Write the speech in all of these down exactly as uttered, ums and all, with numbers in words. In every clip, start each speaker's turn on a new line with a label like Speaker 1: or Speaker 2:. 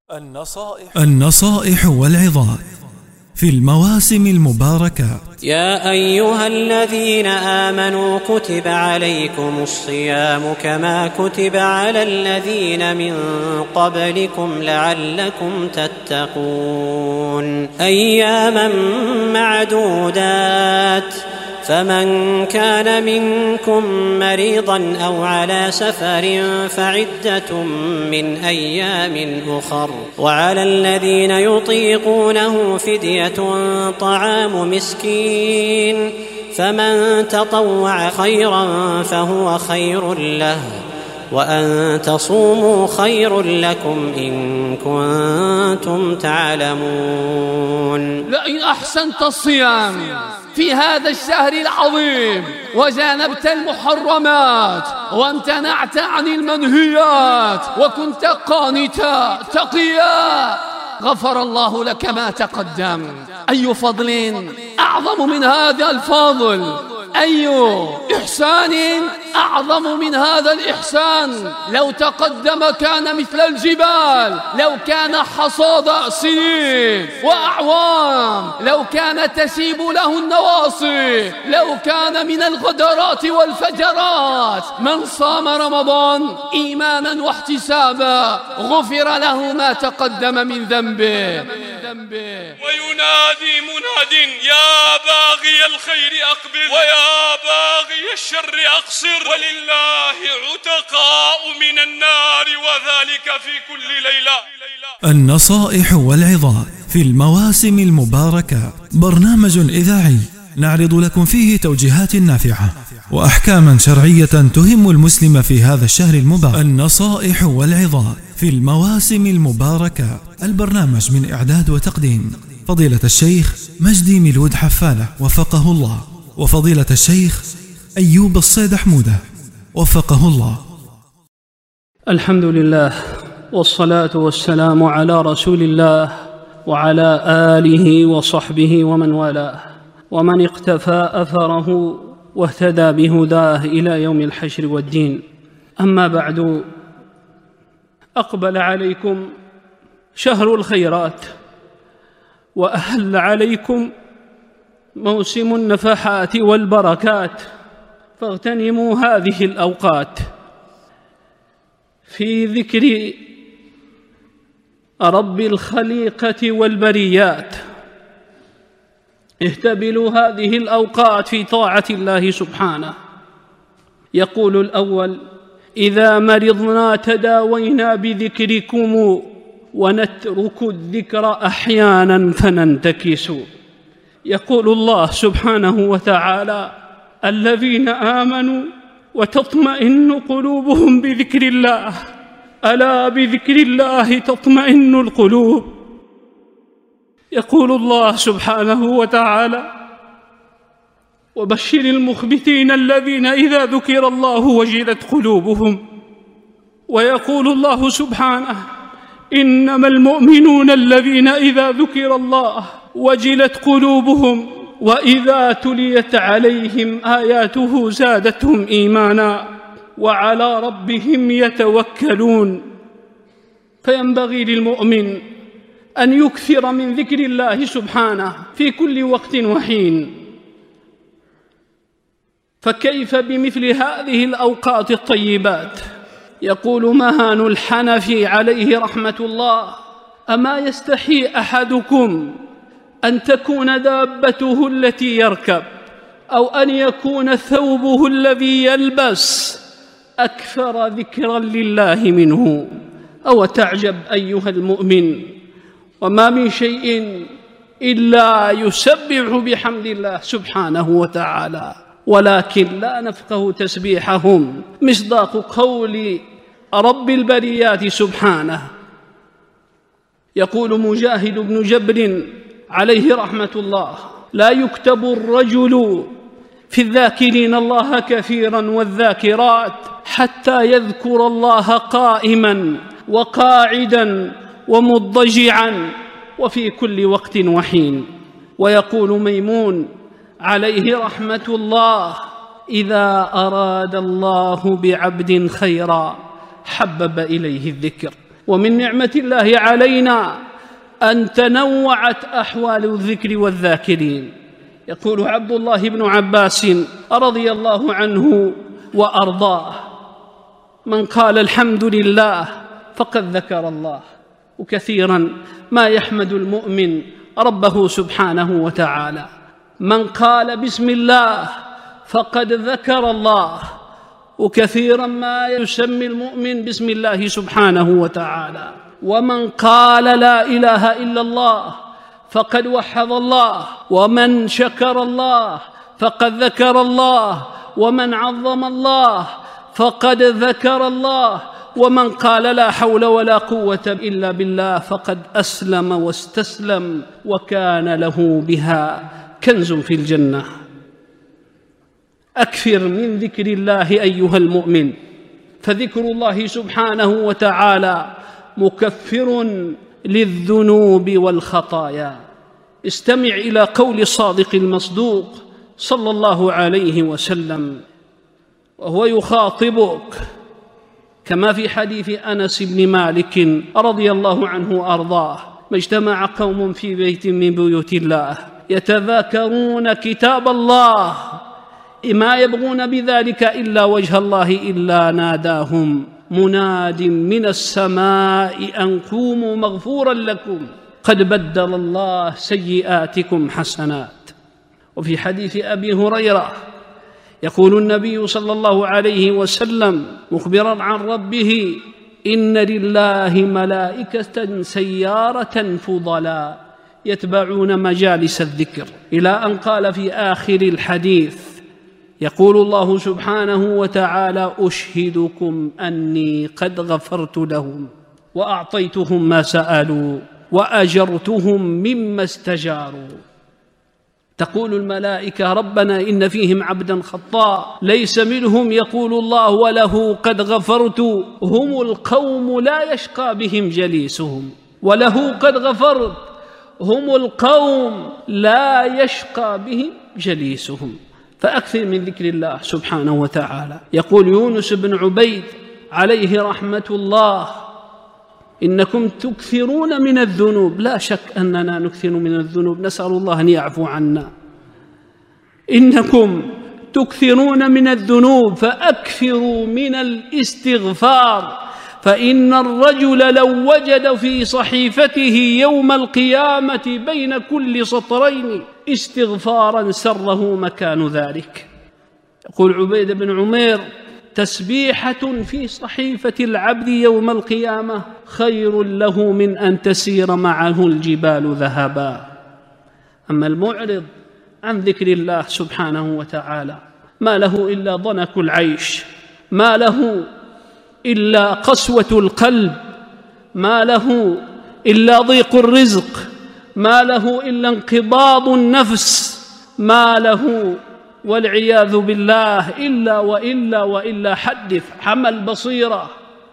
Speaker 1: النصائح, النصائح والعظات في المواسم المباركة.
Speaker 2: يا أيها الذين آمنوا كتب عليكم الصيام كما كتب على الذين من قبلكم لعلكم تتقون أياما معدودات فمن كان منكم مريضا أو على سفر فعدة من أيام أخر وعلى الذين يطيقونه فدية طعام مسكين فمن تطوع خيرا فهو خير له وأن تصوموا خير لكم إن كنتم تعلمون.
Speaker 3: لئن أحسنت الصيام في هذا الشهر العظيم وجانبت المحرمات وامتنعت عن المنهيات وكنت قانتا تقيا غفر الله لك ما تقدم. أي فضل أعظم من هذا الفضل؟ أي إحسان أعظم من هذا الإحسان؟ لو تقدم كان مثل الجبال، لو كان حصاد سنين وأعوام، لو كان تسيب له النواصي، لو كان من الغدرات والفجرات. من صام رمضان إيمانا واحتسابا غفر له ما تقدم من ذنبه.
Speaker 4: وينادي مناد يا باغي الخير أقبل ويا باغي الشر أقصر ولله عتقاء من النار وذلك في كل ليلة.
Speaker 1: النصائح والعظات في المواسم المباركة برنامج إذاعي نعرض لكم فيه توجيهات نافعة وأحكاما شرعية تهم المسلم في هذا الشهر المبارك. النصائح والعظات في المواسم المباركة، البرنامج من إعداد وتقديم فضيلة الشيخ مجدي ميلود حفالة وفقه الله، وفضيلة الشيخ أيوب الصيد حمودة وفقه الله.
Speaker 5: الحمد لله والصلاة والسلام على رسول الله وعلى آله وصحبه ومن والاه ومن اقتفى أثره واهتدى بهداه إلى يوم الحشر والدين. أما بعد، أقبل عليكم شهر الخيرات وأهل عليكم موسم النفحات والبركات، فاغتنموا هذه الأوقات في ذكر رب الخليقة والبريات. اهتبلوا هذه الأوقات في طاعة الله سبحانه. يقول الأول: إذا مرضنا تداوينا بذكركم ونترك الذكر أحيانا فننتكس. يقول الله سبحانه وتعالى: الذين آمنوا وتطمئن قلوبهم بذكر الله، ألا بذكر الله تطمئن القلوب. يقول الله سبحانه وتعالى: وبشر المخبتين الذين إذا ذكر الله وجلت قلوبهم. ويقول الله سبحانه: إنما المؤمنون الذين إذا ذكر الله وجلت قلوبهم وإذا تليت عليهم آياته زادتهم إيمانا وعلى ربهم يتوكلون. فينبغي للمؤمن أن يكثر من ذكر الله سبحانه في كل وقت وحين. فكيف بمثل هذه الأوقات الطيبات؟ يقول مهان الحنفي عليه رحمة الله: أما يستحي أحدكم أن تكون دابته التي يركب أو أن يكون ثوبه الذي يلبس أكثر ذكرا لله منه؟ أو تعجب أيها المؤمن، وما من شيء إلا يسبح بحمد الله سبحانه وتعالى، ولكن لا نفقه تسبيحهم، مصداق قول رب البريات سبحانه. يقول مجاهد بن جبر عليه رحمة الله: لا يكتب الرجل في الذاكرين الله كثيرا والذاكرات حتى يذكر الله قائما وقاعدا ومضجعا وفي كل وقت وحين. ويقول ميمون عليه رحمة الله: إذا أراد الله بعبد خيرا حبب إليه الذكر. ومن نعمة الله علينا أن تنوعت أحوال الذكر والذاكرين. يقول عبد الله بن عباس رضي الله عنه وأرضاه: من قال الحمد لله فقد ذكر الله. وكثيرا ما يحمد المؤمن ربه سبحانه وتعالى. من قال بسم الله فقد ذكر الله. وكثيرا ما يسمي المؤمن بسم الله سبحانه وتعالى. ومن قال لا إله إلا الله فقد وحد الله. ومن شكر الله فقد ذكر الله. ومن عظم الله فقد ذكر الله. ومن قال لا حول ولا قوة إلا بالله فقد أسلم واستسلم وكان له بها كنز في الجنة. أكثر من ذكر الله أيها المؤمن، فذكر الله سبحانه وتعالى مكفر للذنوب والخطايا. استمع إلى قول الصادق المصدوق صلى الله عليه وسلم وهو يخاطبك كما في حديث أنس بن مالك رضي الله عنه وأرضاه: ما اجتمع قوم في بيت من بيوت الله يتذاكرون كتاب الله ما يبغون بذلك إلا وجه الله إلا ناداهم مناد من السماء أن قوموا مغفورا لكم قد بدل الله سيئاتكم حسنات. وفي حديث أبي هريرة يقول النبي صلى الله عليه وسلم مخبرا عن ربه: إن لله ملائكة سيارة فضلاء يتبعون مجالس الذكر، إلى أن قال في آخر الحديث يقول الله سبحانه وتعالى: أشهدكم أني قد غفرت لهم وأعطيتهم ما سألوا وأجرتهم مما استجاروا. تقول الملائكة: ربنا إن فيهم عبدا خطاء ليس منهم، يقول الله: وله قد غفرت. هم القوم لا يشقى بهم جليسهم. وله قد غفرت، هم القوم لا يشقى بهم جليسهم. فأكثر من ذكر الله سبحانه وتعالى. يقول يونس بن عبيد عليه رحمة الله: إنكم تكثرون من الذنوب. لا شك أننا نكثر من الذنوب، نسأل الله أن يعفو عنا. إنكم تكثرون من الذنوب فأكثروا من الاستغفار، فإن الرجل لو وجد في صحيفته يوم القيامة بين كل سطرين استغفارا سره مكان ذلك. يقول عبيد بن عمير: تسبيحة في صحيفة العبد يوم القيامة خير له من أن تسير معه الجبال ذهبا. أما المعرض عن ذكر الله سبحانه وتعالى ما له إلا ضنك العيش، ما له إلا قسوة القلب، ما له إلا ضيق الرزق، ما له إلا انقباض النفس، ما له والعياذ بالله إلا وإلا وإلا حدث حمى البصيرة.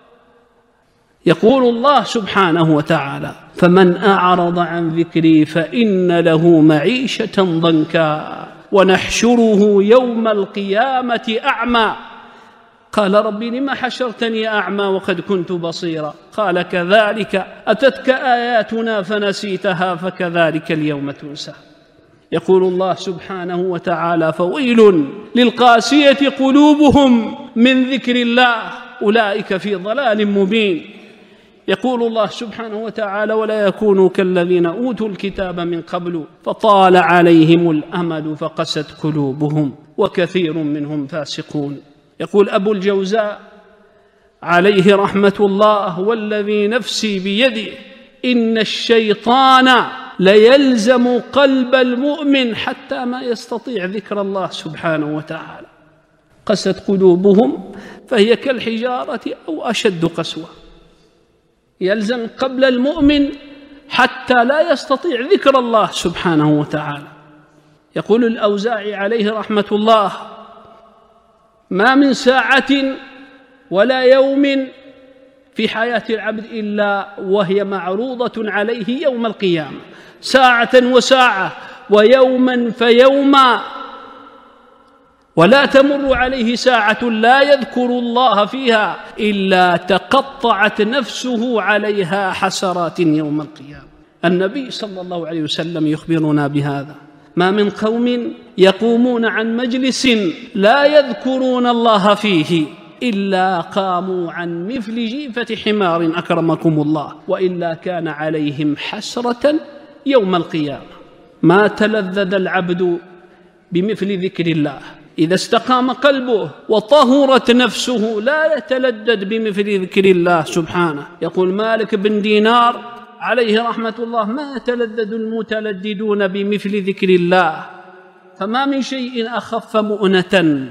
Speaker 5: يقول الله سبحانه وتعالى: فمن أعرض عن ذكري فإن له معيشة ضنكا ونحشره يوم القيامة أعمى. قال: ربي لم حشرتني أعمى وقد كنت بصيرا؟ قال: كذلك أتتك آياتنا فنسيتها فكذلك اليوم تنسى. يقول الله سبحانه وتعالى: فويل للقاسية قلوبهم من ذكر الله أولئك في ضلال مبين. يقول الله سبحانه وتعالى: ولا يكونوا كالذين أوتوا الكتاب من قبل فطال عليهم الأمد فقست قلوبهم وكثير منهم فاسقون. يقول أبو الجوزاء عليه رحمة الله: والذي نفسي بيده إن الشيطان ليلزم قلب المؤمن حتى ما يستطيع ذكر الله سبحانه وتعالى. قست قلوبهم فهي كالحجارة أو أشد قسوة. يلزم قبل المؤمن حتى لا يستطيع ذكر الله سبحانه وتعالى. يقول الأوزاعي عليه رحمة الله: ما من ساعة ولا يوم في حياة العبد إلا وهي معروضة عليه يوم القيامة، ساعة وساعة ويوما فيوما. ولا تمر عليه ساعة لا يذكر الله فيها إلا تقطعت نفسه عليها حسرات يوم القيامة. النبي صلى الله عليه وسلم يخبرنا بهذا: ما من قوم يقومون عن مجلس لا يذكرون الله فيه إلا قاموا عن مثل جيفة حمار أكرمكم الله، وإلا كان عليهم حسرة يوم القيامة. ما تلذذ العبد بمثل ذكر الله، إذا استقام قلبه وطهرت نفسه لا يتلذذ بمثل ذكر الله سبحانه. يقول مالك بن دينار عليه رحمة الله: ما يتلذذ المتلذذون بمثل ذكر الله، فما من شيء أخف مؤنة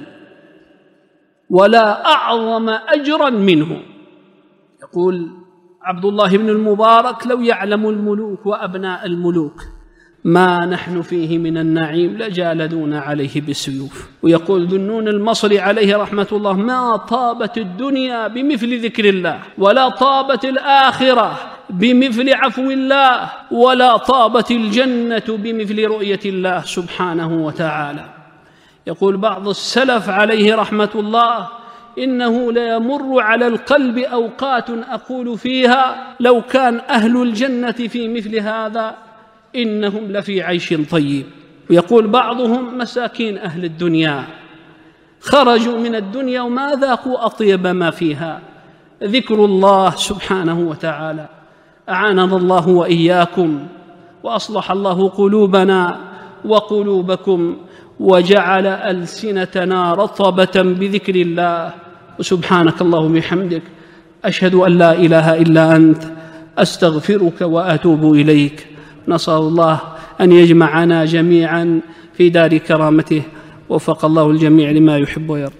Speaker 5: ولا أعظم أجرا منه. يقول عبد الله بن المبارك: لو يعلم الملوك وأبناء الملوك ما نحن فيه من النعيم لجالدونا عليه بالسيوف. ويقول ذنون المصري عليه رحمة الله: ما طابت الدنيا بمثل ذكر الله، ولا طابت الآخرة بمثل عفو الله، ولا طابت الجنة بمثل رؤية الله سبحانه وتعالى. يقول بعض السلف عليه رحمة الله: إنه ليمر على القلب أوقات أقول فيها لو كان أهل الجنة في مثل هذا إنهم لفي عيش طيب. ويقول بعضهم: مساكين أهل الدنيا خرجوا من الدنيا وما ذاقوا أطيب ما فيها، ذكر الله سبحانه وتعالى. أعاننا الله وإياكم، وأصلح الله قلوبنا وقلوبكم، وجعل ألسنتنا رطبة بذكر الله. وسبحانك اللهم وبحمدك، أشهد أن لا إله إلا أنت، أستغفرك وأتوب إليك. نسأل الله أن يجمعنا جميعا في دار كرامته، وفق الله الجميع لما يحب ويرضى.